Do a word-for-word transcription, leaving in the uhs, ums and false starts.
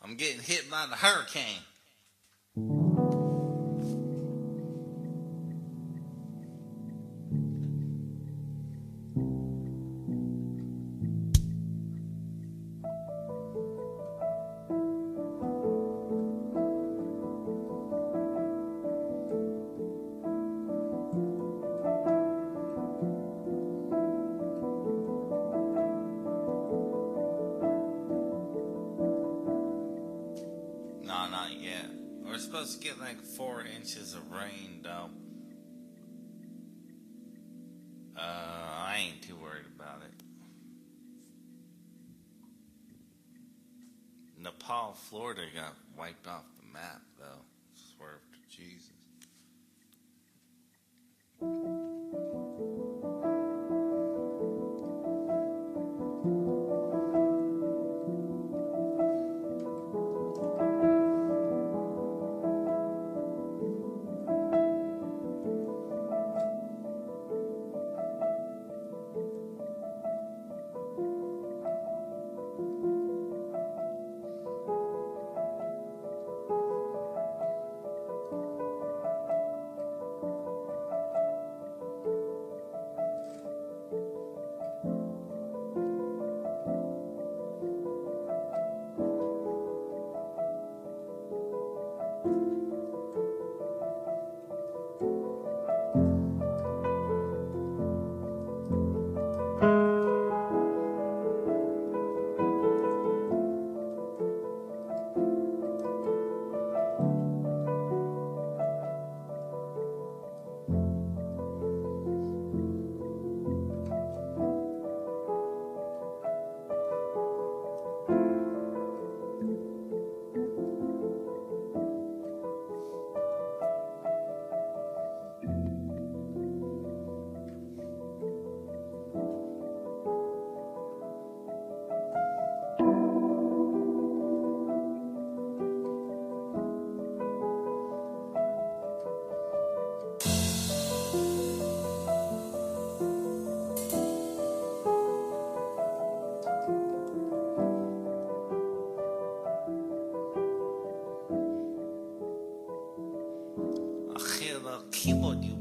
I'm getting hit by the hurricane. No, not yet. We're supposed to get like four inches of rain, though. Uh, I ain't too worried about it. Nepal, Florida got wiped off the map, though. Swerve to Jesus. Aquilo, aquilo,